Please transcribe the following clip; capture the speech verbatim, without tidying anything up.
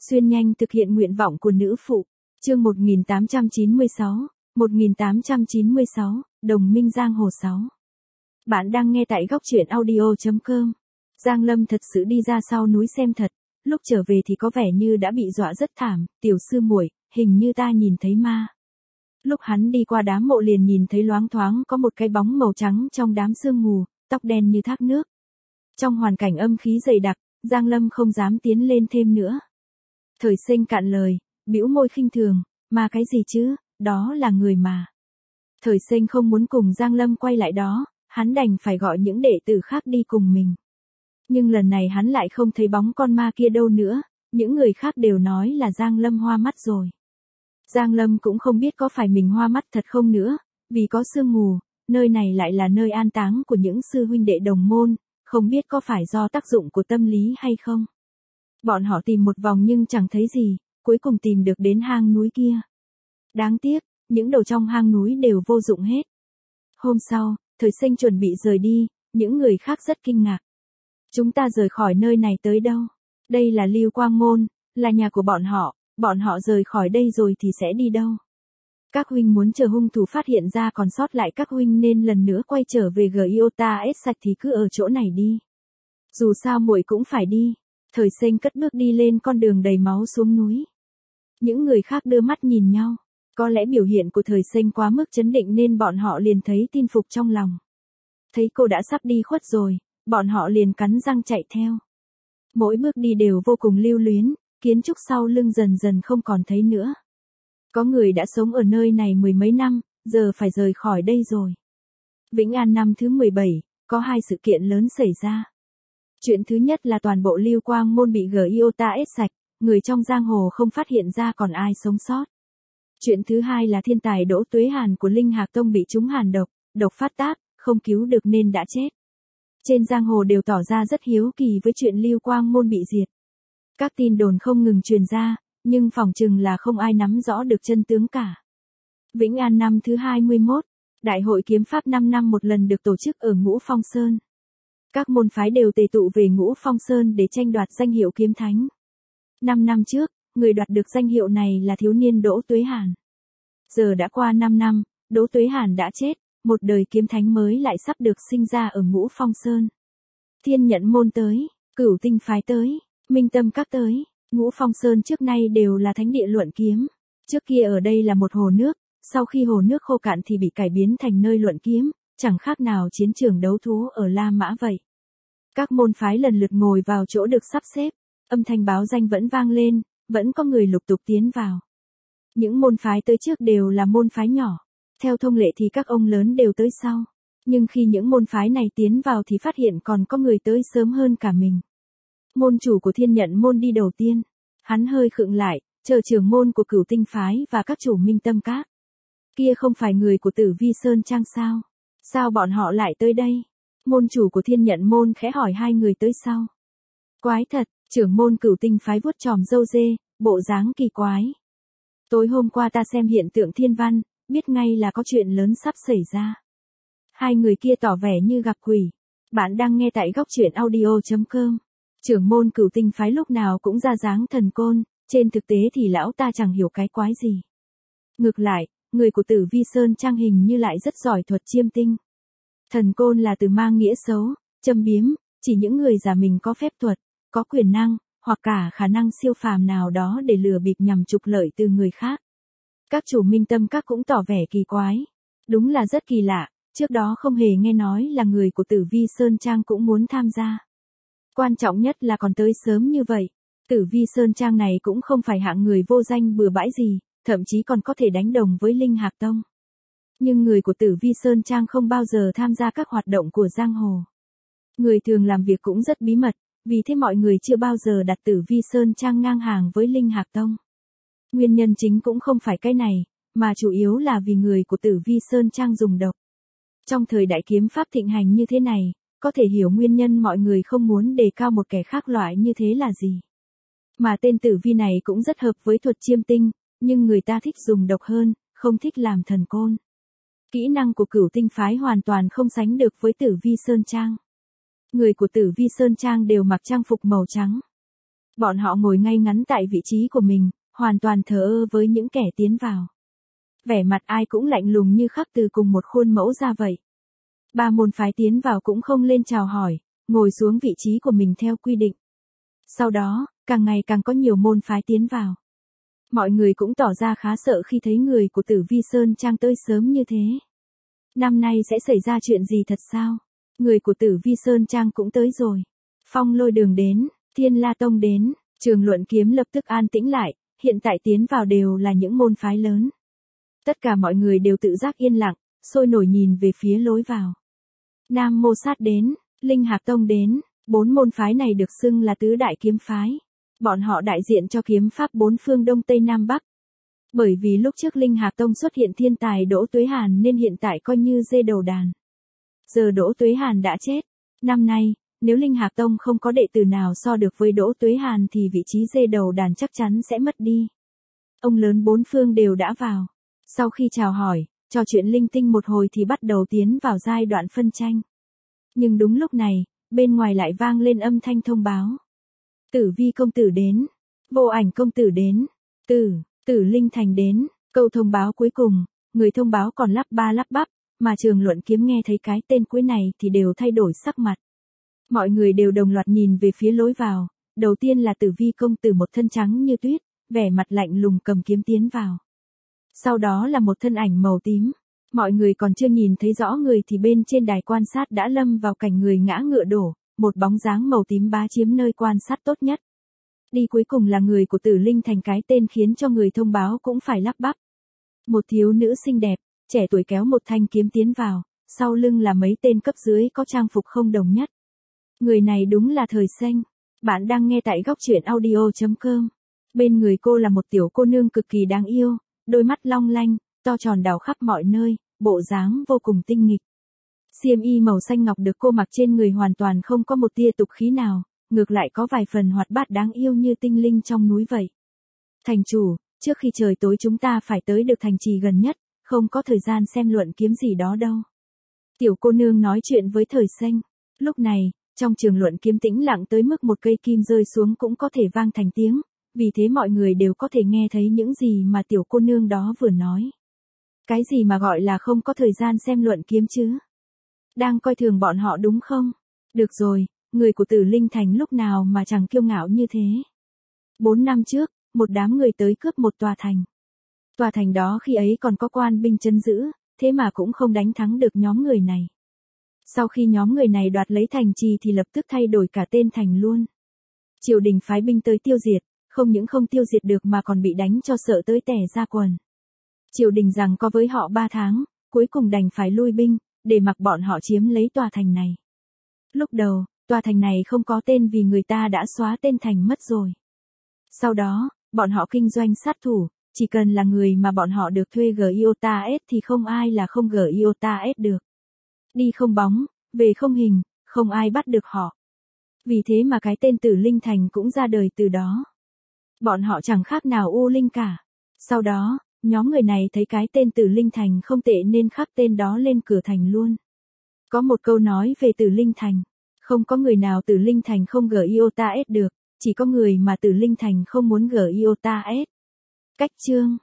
Xuyên nhanh thực hiện nguyện vọng của nữ phụ. Chương một nghìn tám trăm chín mươi sáu, một nghìn tám trăm chín mươi sáu, Đồng minh giang hồ sáu. Bạn đang nghe tại góc truyện audio chấm com. Giang Lâm thật sự đi ra sau núi xem thật, lúc trở về thì có vẻ như đã bị dọa rất thảm, tiểu sư muội, hình như ta nhìn thấy ma. Lúc hắn đi qua đám mộ liền nhìn thấy loáng thoáng có một cái bóng màu trắng trong đám sương mù, tóc đen như thác nước. Trong hoàn cảnh âm khí dày đặc, Giang Lâm không dám tiến lên thêm nữa. Thời Sinh cạn lời, bĩu môi khinh thường, mà cái gì chứ, đó là người mà. Thời Sinh không muốn cùng Giang Lâm quay lại đó, hắn đành phải gọi những đệ tử khác đi cùng mình. Nhưng lần này hắn lại không thấy bóng con ma kia đâu nữa, những người khác đều nói là Giang Lâm hoa mắt rồi. Giang Lâm cũng không biết có phải mình hoa mắt thật không nữa, vì có sương mù, nơi này lại là nơi an táng của những sư huynh đệ đồng môn, không biết có phải do tác dụng của tâm lý hay không. Bọn họ tìm một vòng nhưng chẳng thấy gì, cuối cùng tìm được đến hang núi kia. Đáng tiếc, những đồ trong hang núi đều vô dụng hết. Hôm sau, Thời Sinh chuẩn bị rời đi, những người khác rất kinh ngạc. Chúng ta rời khỏi nơi này tới đâu? Đây là Lưu Quang Môn, là nhà của bọn họ, bọn họ rời khỏi đây rồi thì sẽ đi đâu? Các huynh muốn chờ hung thủ phát hiện ra còn sót lại các huynh nên lần nữa quay trở về Giota S sạch thì cứ ở chỗ này đi. Dù sao muội cũng phải đi. Thời Sinh cất bước đi lên con đường đầy máu xuống núi. Những người khác đưa mắt nhìn nhau. Có lẽ biểu hiện của Thời Sinh quá mức chấn định nên bọn họ liền thấy tin phục trong lòng. Thấy cô đã sắp đi khuất rồi, bọn họ liền cắn răng chạy theo. Mỗi bước đi đều vô cùng lưu luyến, kiến trúc sau lưng dần dần không còn thấy nữa. Có người đã sống ở nơi này mười mấy năm, giờ phải rời khỏi đây rồi. Vĩnh An năm thứ mười bảy, có hai sự kiện lớn xảy ra. Chuyện thứ nhất là toàn bộ Lưu Quang Môn bị Giota S sạch, người trong giang hồ không phát hiện ra còn ai sống sót. Chuyện thứ hai là thiên tài Đỗ Tuế Hàn của Linh Hạc Tông bị trúng hàn độc, độc phát tác, không cứu được nên đã chết. Trên giang hồ đều tỏ ra rất hiếu kỳ với chuyện Lưu Quang Môn bị diệt. Các tin đồn không ngừng truyền ra, nhưng phỏng chừng là không ai nắm rõ được chân tướng cả. Vĩnh An năm thứ hai mươi mốt, Đại hội kiếm pháp năm năm một lần được tổ chức ở Ngũ Phong Sơn. Các môn phái đều tề tụ về Ngũ Phong Sơn để tranh đoạt danh hiệu kiếm thánh. Năm năm trước, người đoạt được danh hiệu này là thiếu niên Đỗ Tuế Hàn. Giờ đã qua năm năm, Đỗ Tuế Hàn đã chết, một đời kiếm thánh mới lại sắp được sinh ra ở Ngũ Phong Sơn. Thiên Nhận Môn tới, Cửu Tinh phái tới, Minh Tâm Các tới, Ngũ Phong Sơn trước nay đều là thánh địa luận kiếm. Trước kia ở đây là một hồ nước, sau khi hồ nước khô cạn thì bị cải biến thành nơi luận kiếm, chẳng khác nào chiến trường đấu thú ở La Mã vậy. Các môn phái lần lượt ngồi vào chỗ được sắp xếp, âm thanh báo danh vẫn vang lên, vẫn có người lục tục tiến vào. Những môn phái tới trước đều là môn phái nhỏ, theo thông lệ thì các ông lớn đều tới sau. Nhưng khi những môn phái này tiến vào thì phát hiện còn có người tới sớm hơn cả mình. Môn chủ của Thiên Nhận Môn đi đầu tiên, hắn hơi khựng lại, chờ trưởng môn của Cửu Tinh phái và các chủ Minh Tâm Các. Kia không phải người của Tử Vi Sơn Trang sao? Sao bọn họ lại tới đây? Môn chủ của Thiên Nhận Môn khẽ hỏi hai người tới sau. Quái thật, trưởng môn Cửu Tinh phái vuốt chòm râu dê, bộ dáng kỳ quái. Tối hôm qua ta xem hiện tượng thiên văn, biết ngay là có chuyện lớn sắp xảy ra. Hai người kia tỏ vẻ như gặp quỷ. Bạn đang nghe tại góc truyện audio chấm com. Trưởng môn Cửu Tinh phái lúc nào cũng ra dáng thần côn, trên thực tế thì lão ta chẳng hiểu cái quái gì. Ngược lại, người của Tử Vi Sơn Trang hình như lại rất giỏi thuật chiêm tinh. Thần côn là từ mang nghĩa xấu, châm biếm, chỉ những người giả mình có phép thuật, có quyền năng, hoặc cả khả năng siêu phàm nào đó để lừa bịp nhằm trục lợi từ người khác. Các chủ Minh Tâm Các cũng tỏ vẻ kỳ quái. Đúng là rất kỳ lạ, trước đó không hề nghe nói là người của Tử Vi Sơn Trang cũng muốn tham gia. Quan trọng nhất là còn tới sớm như vậy. Tử Vi Sơn Trang này cũng không phải hạng người vô danh bừa bãi gì, thậm chí còn có thể đánh đồng với Linh Hạc Tông. Nhưng người của Tử Vi Sơn Trang không bao giờ tham gia các hoạt động của giang hồ. Người thường làm việc cũng rất bí mật, vì thế mọi người chưa bao giờ đặt Tử Vi Sơn Trang ngang hàng với Linh Hạc Tông. Nguyên nhân chính cũng không phải cái này, mà chủ yếu là vì người của Tử Vi Sơn Trang dùng độc. Trong thời đại kiếm pháp thịnh hành như thế này, có thể hiểu nguyên nhân mọi người không muốn đề cao một kẻ khác loại như thế là gì. Mà tên Tử Vi này cũng rất hợp với thuật chiêm tinh, nhưng người ta thích dùng độc hơn, không thích làm thần côn. Kỹ năng của Cửu Tinh phái hoàn toàn không sánh được với Tử Vi Sơn Trang. Người của Tử Vi Sơn Trang đều mặc trang phục màu trắng. Bọn họ ngồi ngay ngắn tại vị trí của mình, hoàn toàn thờ ơ với những kẻ tiến vào. Vẻ mặt ai cũng lạnh lùng như khắc từ cùng một khuôn mẫu ra vậy. Ba môn phái tiến vào cũng không lên chào hỏi, ngồi xuống vị trí của mình theo quy định. Sau đó, càng ngày càng có nhiều môn phái tiến vào. Mọi người cũng tỏ ra khá sợ khi thấy người của Tử Vi Sơn Trang tới sớm như thế. Năm nay sẽ xảy ra chuyện gì thật sao? Người của Tử Vi Sơn Trang cũng tới rồi. Phong Lôi Đường đến, Thiên La Tông đến, Trường Luận Kiếm lập tức an tĩnh lại, hiện tại tiến vào đều là những môn phái lớn. Tất cả mọi người đều tự giác yên lặng, sôi nổi nhìn về phía lối vào. Nam Mô Sát đến, Linh Hạc Tông đến, bốn môn phái này được xưng là tứ đại kiếm phái. Bọn họ đại diện cho kiếm pháp bốn phương Đông Tây Nam Bắc. Bởi vì lúc trước Linh Hạc Tông xuất hiện thiên tài Đỗ Tuế Hàn nên hiện tại coi như dê đầu đàn. Giờ Đỗ Tuế Hàn đã chết. Năm nay, nếu Linh Hạc Tông không có đệ tử nào so được với Đỗ Tuế Hàn thì vị trí dê đầu đàn chắc chắn sẽ mất đi. Ông lớn bốn phương đều đã vào. Sau khi chào hỏi, trò chuyện linh tinh một hồi thì bắt đầu tiến vào giai đoạn phân tranh. Nhưng đúng lúc này, bên ngoài lại vang lên âm thanh thông báo. Tử Vi công tử đến, Vô Ảnh công tử đến, Tử, Tử Linh Thành đến. Câu thông báo cuối cùng, người thông báo còn lắp ba lắp bắp, mà Trường Luận Kiếm nghe thấy cái tên cuối này thì đều thay đổi sắc mặt. Mọi người đều đồng loạt nhìn về phía lối vào, đầu tiên là Tử Vi công tử một thân trắng như tuyết, vẻ mặt lạnh lùng cầm kiếm tiến vào. Sau đó là một thân ảnh màu tím. Mọi người còn chưa nhìn thấy rõ người thì bên trên đài quan sát đã lâm vào cảnh người ngã ngựa đổ, một bóng dáng màu tím bá chiếm nơi quan sát tốt nhất. Đi cuối cùng là người của Tử Linh Thành, cái tên khiến cho người thông báo cũng phải lắp bắp. Một thiếu nữ xinh đẹp, trẻ tuổi kéo một thanh kiếm tiến vào, sau lưng là mấy tên cấp dưới có trang phục không đồng nhất. Người này đúng là Thời Xanh. Bạn đang nghe tại góc truyện audio chấm com. Bên người cô là một tiểu cô nương cực kỳ đáng yêu, đôi mắt long lanh, to tròn đảo khắp mọi nơi, bộ dáng vô cùng tinh nghịch. Xiêm y màu xanh ngọc được cô mặc trên người hoàn toàn không có một tia tục khí nào, ngược lại có vài phần hoạt bát đáng yêu như tinh linh trong núi vậy. Thành chủ, trước khi trời tối chúng ta phải tới được thành trì gần nhất, không có thời gian xem luận kiếm gì đó đâu. Tiểu cô nương nói chuyện với Thời Xanh. Lúc này, trong trường luận kiếm tĩnh lặng tới mức một cây kim rơi xuống cũng có thể vang thành tiếng, vì thế mọi người đều có thể nghe thấy những gì mà tiểu cô nương đó vừa nói. Cái gì mà gọi là không có thời gian xem luận kiếm chứ? Đang coi thường bọn họ đúng không? Được rồi, người của Tử Linh Thành lúc nào mà chẳng kiêu ngạo như thế. Bốn năm trước, một đám người tới cướp một tòa thành. Tòa thành đó khi ấy còn có quan binh trấn giữ, thế mà cũng không đánh thắng được nhóm người này. Sau khi nhóm người này đoạt lấy thành trì thì lập tức thay đổi cả tên thành luôn. Triều đình phái binh tới tiêu diệt, không những không tiêu diệt được mà còn bị đánh cho sợ tới tè ra quần. Triều đình rằng có với họ ba tháng, cuối cùng đành phải lui binh, để mặc bọn họ chiếm lấy tòa thành này. Lúc đầu, tòa thành này không có tên vì người ta đã xóa tên thành mất rồi. Sau đó, bọn họ kinh doanh sát thủ, chỉ cần là người mà bọn họ được thuê giê i o t a s thì không ai là không giê i o t a s được. Đi không bóng, về không hình, không ai bắt được họ. Vì thế mà cái tên Tử Linh Thành cũng ra đời từ đó. Bọn họ chẳng khác nào U Linh cả. Sau đó, nhóm người này thấy cái tên Tử Linh Thành không tệ nên khắc tên đó lên cửa thành luôn. Có một câu nói về Tử Linh Thành. Không có người nào Tử Linh Thành không giê i o t a s được, chỉ có người mà Tử Linh Thành không muốn giê i o t a s. Cách chương